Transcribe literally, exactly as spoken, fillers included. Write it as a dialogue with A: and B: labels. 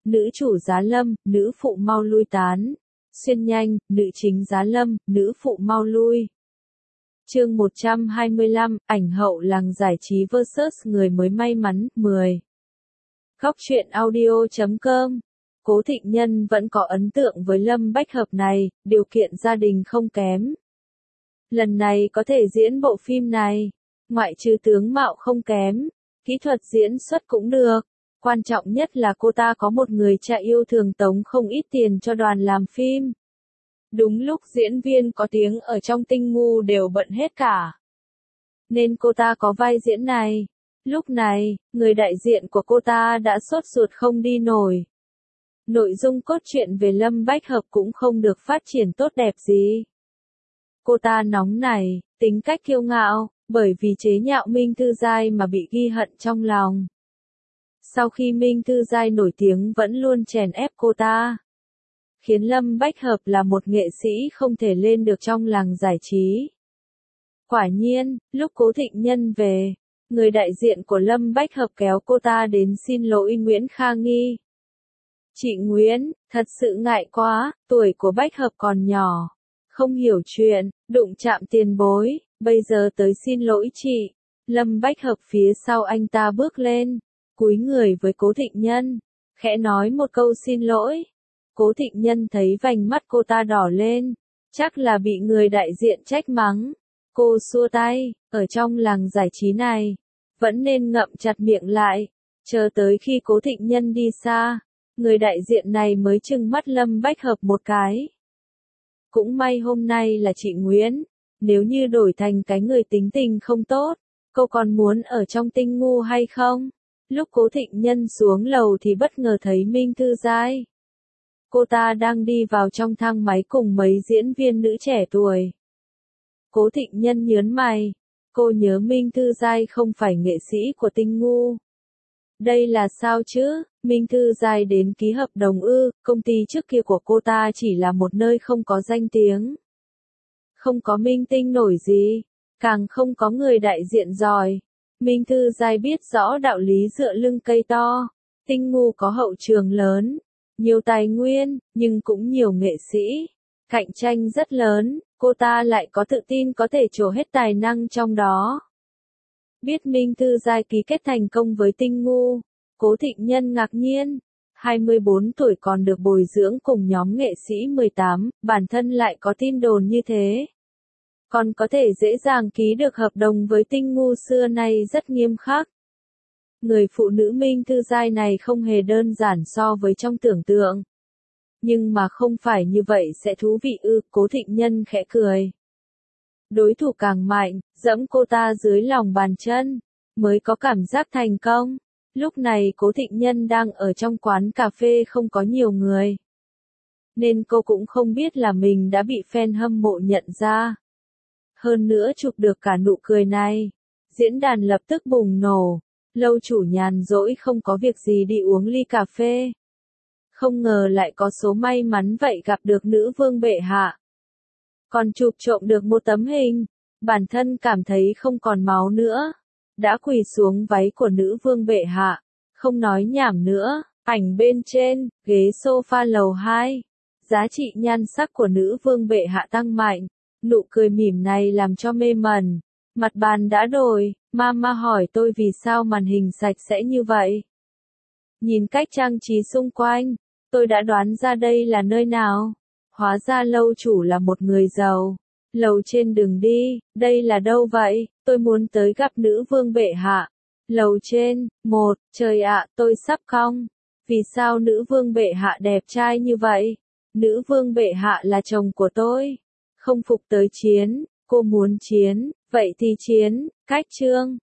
A: nữ chủ giá lâm, nữ phụ mau lui tán. Xuyên nhanh, nữ chính giá lâm, nữ phụ mau lui. Chương một trăm hai mươi lăm, ảnh hậu làng giải trí versus người mới may mắn, mười. Góc truyện audio chấm com. Cố Thịnh Nhân vẫn có ấn tượng với Lâm Bách Hợp này, điều kiện gia đình không kém. Lần này có thể diễn bộ phim này, ngoại trừ tướng mạo không kém, kỹ thuật diễn xuất cũng được. Quan trọng nhất là cô ta có một người cha yêu thường tống không ít tiền cho đoàn làm phim. Đúng lúc diễn viên có tiếng ở trong Tinh Ngu đều bận hết cả. Nên cô ta có vai diễn này. Lúc này, người đại diện của cô ta đã sốt ruột không đi nổi. Nội dung cốt truyện về Lâm Bách Hợp cũng không được phát triển tốt đẹp gì. Cô ta nóng này, tính cách kiêu ngạo, bởi vì chế nhạo Minh Thư Giai mà bị ghi hận trong lòng. Sau khi Minh Thư Giai nổi tiếng vẫn luôn chèn ép cô ta, khiến Lâm Bách Hợp là một nghệ sĩ không thể lên được trong làng giải trí. Quả nhiên, lúc Cố Thịnh Nhân về, người đại diện của Lâm Bách Hợp kéo cô ta đến xin lỗi Nguyễn Kha Nghi. Chị Nguyễn, thật sự ngại quá, tuổi của Bách Hợp còn nhỏ, không hiểu chuyện, đụng chạm tiền bối, bây giờ tới xin lỗi chị. Lâm Bách Hợp phía sau anh ta bước lên, cúi người với Cố Thịnh Nhân, khẽ nói một câu xin lỗi. Cố Thịnh Nhân thấy vành mắt cô ta đỏ lên, chắc là bị người đại diện trách mắng. Cô xua tay, ở trong làng giải trí này, vẫn nên ngậm chặt miệng lại, chờ tới khi Cố Thịnh Nhân đi xa, người đại diện này mới trừng mắt Lâm Bách Hợp một cái. Cũng may hôm nay là chị Nguyễn, nếu như đổi thành cái người tính tình không tốt, cô còn muốn ở trong Tinh Ngu hay không? Lúc Cố Thịnh Nhân xuống lầu thì bất ngờ thấy Minh Thư Giai. Cô ta đang đi vào trong thang máy cùng mấy diễn viên nữ trẻ tuổi. Cố Thịnh Nhân nhớn mày, cô nhớ Minh Thư Giai không phải nghệ sĩ của Tinh Ngu. Đây là sao chứ? Minh Thư Giai đến ký hợp đồng ư? Công ty trước kia của cô ta chỉ là một nơi không có danh tiếng, không có minh tinh nổi gì, càng không có người đại diện giỏi. Minh Thư Giai biết rõ đạo lý dựa lưng cây to. Tinh Ngu có hậu trường lớn, nhiều tài nguyên, nhưng cũng nhiều nghệ sĩ, cạnh tranh rất lớn, cô ta lại có tự tin có thể trổ hết tài năng trong đó. Biết Minh Thư Giai ký kết thành công với Tinh Ngu, Cố Thịnh Nhân ngạc nhiên. hai mươi bốn tuổi còn được bồi dưỡng cùng nhóm nghệ sĩ mười tám, bản thân lại có tin đồn như thế. Còn có thể dễ dàng ký được hợp đồng với Tinh Ngu xưa nay rất nghiêm khắc. Người phụ nữ Minh Thư Giai này không hề đơn giản so với trong tưởng tượng. Nhưng mà không phải như vậy sẽ thú vị ư? Cố Thịnh Nhân khẽ cười. Đối thủ càng mạnh, dẫm cô ta dưới lòng bàn chân, mới có cảm giác thành công. Lúc này Cố Thịnh Nhân đang ở trong quán cà phê không có nhiều người, nên cô cũng không biết là mình đã bị fan hâm mộ nhận ra. Hơn nữa chụp được cả nụ cười này, diễn đàn lập tức bùng nổ. Lâu chủ nhàn rỗi không có việc gì đi uống ly cà phê. Không ngờ lại có số may mắn vậy gặp được nữ vương bệ hạ. Còn chụp trộm được một tấm hình, bản thân cảm thấy không còn máu nữa. Đã quỳ xuống váy của nữ vương bệ hạ, không nói nhảm nữa, ảnh bên trên, ghế sofa lầu hai. Giá trị nhan sắc của nữ vương bệ hạ tăng mạnh, nụ cười mỉm này làm cho mê mẩn. Mặt bàn đã đổi, Mama hỏi tôi vì sao màn hình sạch sẽ như vậy. Nhìn cách trang trí xung quanh, tôi đã đoán ra đây là nơi nào. Hóa ra lâu chủ là một người giàu. Lầu trên đừng đi, đây là đâu vậy? Tôi muốn tới gặp nữ vương bệ hạ. Lầu trên, một, trời ạ, tôi sắp cong. Vì sao nữ vương bệ hạ đẹp trai như vậy? Nữ vương bệ hạ là chồng của tôi. Không phục tới chiến, cô muốn chiến, vậy thì chiến. Cách chương.